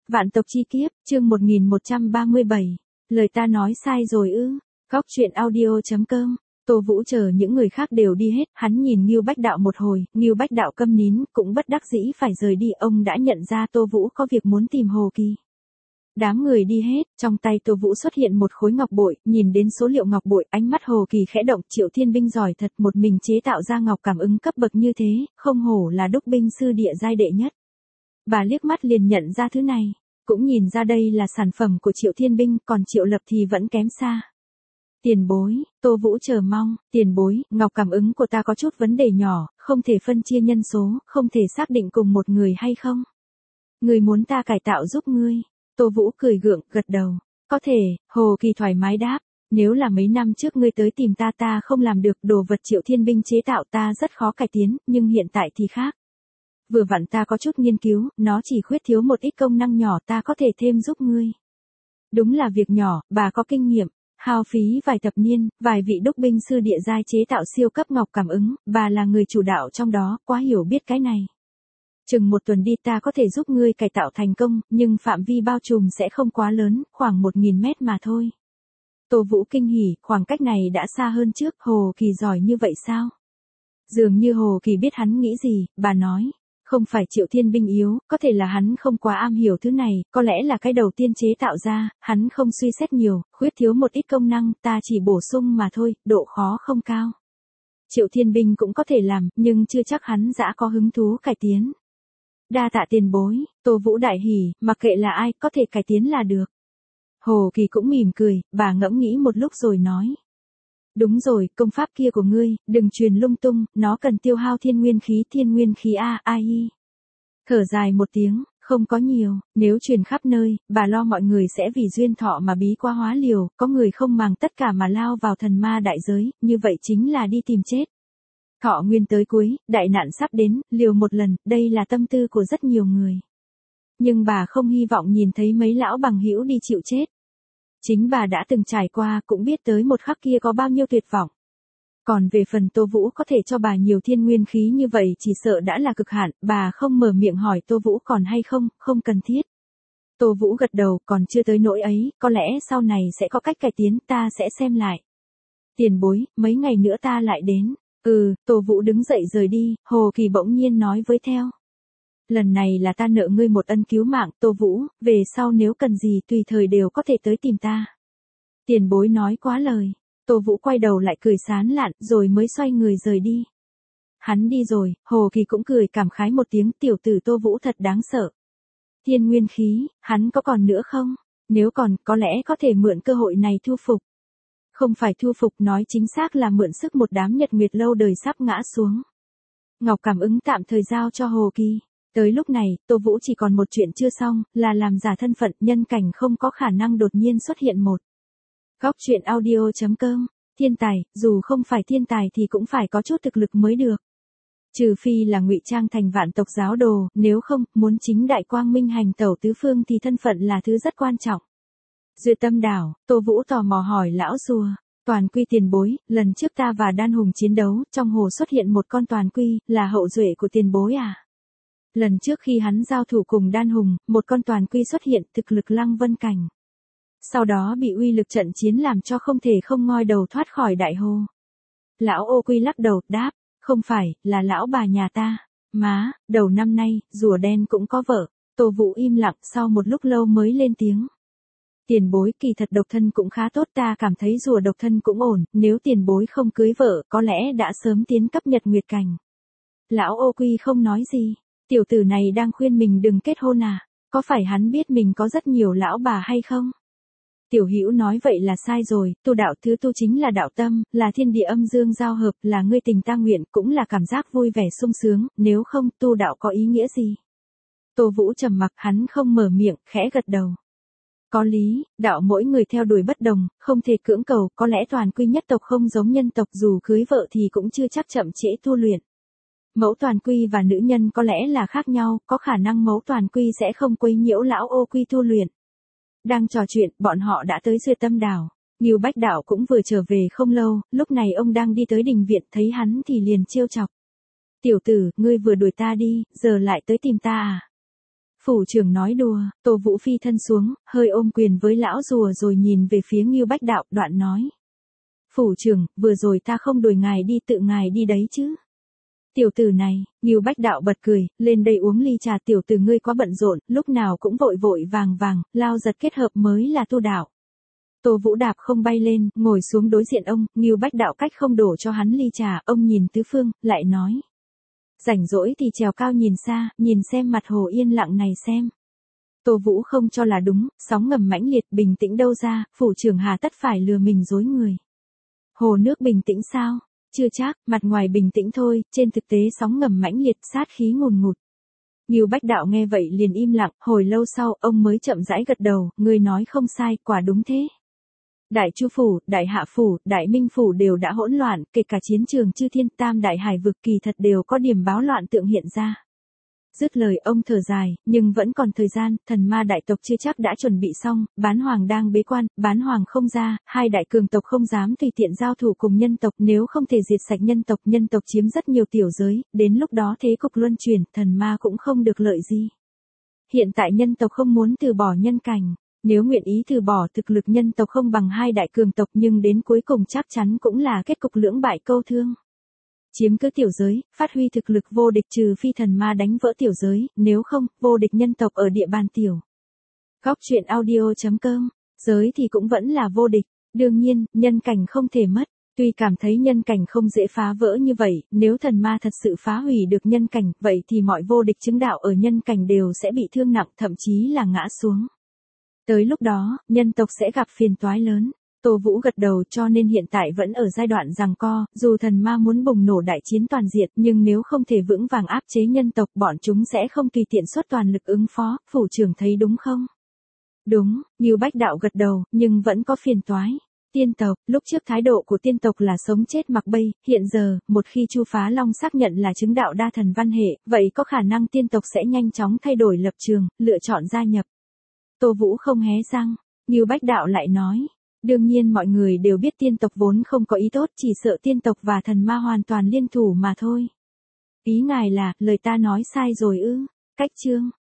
Vạn tộc chi kiếp, chương 1137. Lời ta nói sai rồi ư? Góc truyện audio.com. Tô Vũ chờ những người khác đều đi hết, hắn nhìn Ngưu Bách Đạo một hồi, Ngưu Bách Đạo câm nín, cũng bất đắc dĩ phải rời đi, ông đã nhận ra Tô Vũ có việc muốn tìm Hồ Kỳ. Đám người đi hết, trong tay Tô Vũ xuất hiện một khối ngọc bội, nhìn đến số liệu ngọc bội, ánh mắt Hồ Kỳ khẽ động, Triệu Thiên binh giỏi thật, một mình chế tạo ra ngọc cảm ứng cấp bậc như thế, không hổ là đúc binh sư địa giai đệ nhất. Bà liếc mắt liền nhận ra thứ này, cũng nhìn ra đây là sản phẩm của Triệu Thiên binh, còn Triệu Lập thì vẫn kém xa. Tiền bối, Tô Vũ chờ mong, tiền bối, ngọc cảm ứng của ta có chút vấn đề nhỏ, không thể phân chia nhân số, không thể xác định cùng một người hay không? Người muốn ta cải tạo giúp ngươi. Tô Vũ cười gượng, gật đầu. Có thể, Hồ Kỳ thoải mái đáp. Nếu là mấy năm trước ngươi tới tìm ta không làm được, đồ vật Triệu Thiên binh chế tạo ta rất khó cải tiến, nhưng hiện tại thì khác. Vừa vặn ta có chút nghiên cứu, nó chỉ khuyết thiếu một ít công năng nhỏ, ta có thể thêm giúp ngươi. Đúng là việc nhỏ, bà có kinh nghiệm. Hao phí vài thập niên, vài vị đúc binh sư địa giai chế tạo siêu cấp ngọc cảm ứng, bà là người chủ đạo trong đó, quá hiểu biết cái này. Chừng một tuần đi ta có thể giúp ngươi cải tạo thành công, nhưng phạm vi bao trùm sẽ không quá lớn, khoảng 1000 mét mà thôi. Tô Vũ kinh hỉ, khoảng cách này đã xa hơn trước, Hồ Kỳ giỏi như vậy sao? Dường như Hồ Kỳ biết hắn nghĩ gì, bà nói. Không phải Triệu Thiên binh yếu, có thể là hắn không quá am hiểu thứ này, có lẽ là cái đầu tiên chế tạo ra, hắn không suy xét nhiều, khuyết thiếu một ít công năng, ta chỉ bổ sung mà thôi, độ khó không cao. Triệu Thiên binh cũng có thể làm, nhưng chưa chắc hắn đã có hứng thú cải tiến. Đa tạ tiền bối, Tô Vũ đại hỉ, mặc kệ là ai, có thể cải tiến là được. Hồ Kỳ cũng mỉm cười, bà ngẫm nghĩ một lúc rồi nói. Đúng rồi, công pháp kia của ngươi, đừng truyền lung tung, nó cần tiêu hao thiên nguyên khí ai. Thở dài một tiếng, không có nhiều, nếu truyền khắp nơi, bà lo mọi người sẽ vì duyên thọ mà bí quá hóa liều, có người không màng tất cả mà lao vào thần ma đại giới, như vậy chính là đi tìm chết. Thọ nguyên tới cuối, đại nạn sắp đến, liều một lần, đây là tâm tư của rất nhiều người. Nhưng bà không hy vọng nhìn thấy mấy lão bằng hữu đi chịu chết. Chính bà đã từng trải qua, cũng biết tới một khắc kia có bao nhiêu tuyệt vọng. Còn về phần Tô Vũ có thể cho bà nhiều thiên nguyên khí như vậy chỉ sợ đã là cực hạn, bà không mở miệng hỏi Tô Vũ còn hay không, không cần thiết. Tô Vũ gật đầu, còn chưa tới nỗi ấy, có lẽ sau này sẽ có cách cải tiến, ta sẽ xem lại. Tiền bối, mấy ngày nữa ta lại đến. Tô Vũ đứng dậy rời đi, Hồ Kỳ bỗng nhiên nói với theo. Lần này là ta nợ ngươi một ân cứu mạng, Tô Vũ, về sau nếu cần gì tùy thời đều có thể tới tìm ta. Tiền bối nói quá lời. Tô Vũ quay đầu lại cười sán lạn, rồi mới xoay người rời đi. Hắn đi rồi, Hồ Kỳ cũng cười cảm khái một tiếng, tiểu tử Tô Vũ thật đáng sợ. Thiên nguyên khí, hắn có còn nữa không? Nếu còn, có lẽ có thể mượn cơ hội này thu phục. Không phải thu phục, nói chính xác là mượn sức một đám nhật nguyệt lâu đời sắp ngã xuống. Ngọc cảm ứng tạm thời giao cho Hồ Kỳ. Tới lúc này, Tô Vũ chỉ còn một chuyện chưa xong, là làm giả thân phận, nhân cảnh không có khả năng đột nhiên xuất hiện một. Góc truyện audio.com. Thiên tài, dù không phải thiên tài thì cũng phải có chút thực lực mới được. Trừ phi là ngụy trang thành vạn tộc giáo đồ, nếu không, muốn chính đại quang minh hành tẩu tứ phương thì thân phận là thứ rất quan trọng. Duyệt Tâm Đảo, Tô Vũ tò mò hỏi lão rùa. Toàn quy tiền bối, lần trước ta và Đan Hùng chiến đấu, trong hồ xuất hiện một con toàn quy, là hậu duệ của tiền bối à? Lần trước khi hắn giao thủ cùng Đan Hùng, một con toàn quy xuất hiện, thực lực lăng vân cảnh. Sau đó bị uy lực trận chiến làm cho không thể không ngoi đầu thoát khỏi đại hồ. Lão Ô Quy lắc đầu, đáp, không phải, là lão bà nhà ta. Má, đầu năm nay, rùa đen cũng có vợ. Tô Vũ im lặng, sau một lúc lâu mới lên tiếng. Tiền bối, kỳ thật độc thân cũng khá tốt, ta cảm thấy rùa độc thân cũng ổn, nếu tiền bối không cưới vợ, có lẽ đã sớm tiến cấp nhật nguyệt cảnh. Lão Ô Quy không nói gì, tiểu tử này đang khuyên mình đừng kết hôn à, có phải hắn biết mình có rất nhiều lão bà hay không? Tiểu Hữu nói vậy là sai rồi, tu đạo thứ tu chính là đạo tâm, là thiên địa âm dương giao hợp, là ngươi tình ta nguyện, cũng là cảm giác vui vẻ sung sướng, nếu không tu đạo có ý nghĩa gì? Tô Vũ trầm mặc, hắn không mở miệng, khẽ gật đầu. Có lý, đạo mỗi người theo đuổi bất đồng, không thể cưỡng cầu, có lẽ toàn quy nhất tộc không giống nhân tộc, dù cưới vợ thì cũng chưa chắc chậm trễ tu luyện. Mẫu toàn quy và nữ nhân có lẽ là khác nhau, có khả năng mẫu toàn quy sẽ không quấy nhiễu lão Ô Quy tu luyện. Đang trò chuyện, bọn họ đã tới Duyệt Tâm Đảo. Ngưu Bách Đạo cũng vừa trở về không lâu, lúc này ông đang đi tới đình viện, thấy hắn thì liền trêu chọc. Tiểu tử, ngươi vừa đuổi ta đi, giờ lại tới tìm ta à? Phủ trưởng nói đùa, Tô Vũ phi thân xuống, hơi ôm quyền với lão rùa rồi nhìn về phía Ngưu Bách Đạo, đoạn nói. Phủ trưởng, vừa rồi ta không đuổi ngài đi, tự ngài đi đấy chứ. Tiểu tử này, Ngưu Bách Đạo bật cười, lên đây uống ly trà. Tiểu tử ngươi quá bận rộn, lúc nào cũng vội vội vàng vàng, lao giật kết hợp mới là tu đạo. Tô Vũ đạp không bay lên, ngồi xuống đối diện ông, Ngưu Bách Đạo cách không đổ cho hắn ly trà, ông nhìn tứ phương, lại nói. Rảnh rỗi thì trèo cao nhìn xa, nhìn xem mặt hồ yên lặng này xem. Tô Vũ không cho là đúng, sóng ngầm mãnh liệt, bình tĩnh đâu ra, phủ trưởng hà tất phải lừa mình dối người. Hồ nước bình tĩnh sao? Chưa chắc, mặt ngoài bình tĩnh thôi, trên thực tế sóng ngầm mãnh liệt, sát khí ngùn ngụt. Ngưu Bách Đạo nghe vậy liền im lặng, hồi lâu sau, ông mới chậm rãi gật đầu, ngươi nói không sai, quả đúng thế. Đại Chu phủ, Đại Hạ phủ, Đại Minh phủ đều đã hỗn loạn, kể cả chiến trường Chư Thiên Tam Đại Hải vực kỳ thật đều có điểm báo loạn tượng hiện ra. Dứt lời ông thở dài, nhưng vẫn còn thời gian, thần ma đại tộc chưa chắc đã chuẩn bị xong, Bán Hoàng đang bế quan, Bán Hoàng không ra, hai đại cường tộc không dám tùy tiện giao thủ cùng nhân tộc, nếu không thể diệt sạch nhân tộc chiếm rất nhiều tiểu giới, đến lúc đó thế cục luân chuyển, thần ma cũng không được lợi gì. Hiện tại nhân tộc không muốn từ bỏ nhân cảnh, nếu nguyện ý từ bỏ thực lực nhân tộc không bằng hai đại cường tộc nhưng đến cuối cùng chắc chắn cũng là kết cục lưỡng bại câu thương. Chiếm cứ tiểu giới, phát huy thực lực vô địch trừ phi thần ma đánh vỡ tiểu giới, nếu không, vô địch nhân tộc ở địa bàn tiểu. Góc truyện audio.com, giới thì cũng vẫn là vô địch, đương nhiên, nhân cảnh không thể mất. Tuy cảm thấy nhân cảnh không dễ phá vỡ như vậy, nếu thần ma thật sự phá hủy được nhân cảnh, vậy thì mọi vô địch chứng đạo ở nhân cảnh đều sẽ bị thương nặng, thậm chí là ngã xuống. Tới lúc đó, nhân tộc sẽ gặp phiền toái lớn. Tô Vũ gật đầu, cho nên hiện tại vẫn ở giai đoạn giằng co, dù thần ma muốn bùng nổ đại chiến toàn diện, nhưng nếu không thể vững vàng áp chế nhân tộc, bọn chúng sẽ không tùy tiện xuất toàn lực ứng phó, phủ trưởng thấy đúng không? Đúng, Ngưu Bách Đạo gật đầu, nhưng vẫn có phiền toái. Tiên tộc, lúc trước thái độ của tiên tộc là sống chết mặc bây, hiện giờ, một khi Chu Phá Long xác nhận là chứng đạo đa thần văn hệ, vậy có khả năng tiên tộc sẽ nhanh chóng thay đổi lập trường, lựa chọn gia nhập. Tô Vũ không hé răng, Ngưu Bách Đạo lại nói. Đương nhiên mọi người đều biết tiên tộc vốn không có ý tốt, chỉ sợ tiên tộc và thần ma hoàn toàn liên thủ mà thôi. Ý ngài là, lời ta nói sai rồi ư? Cách chương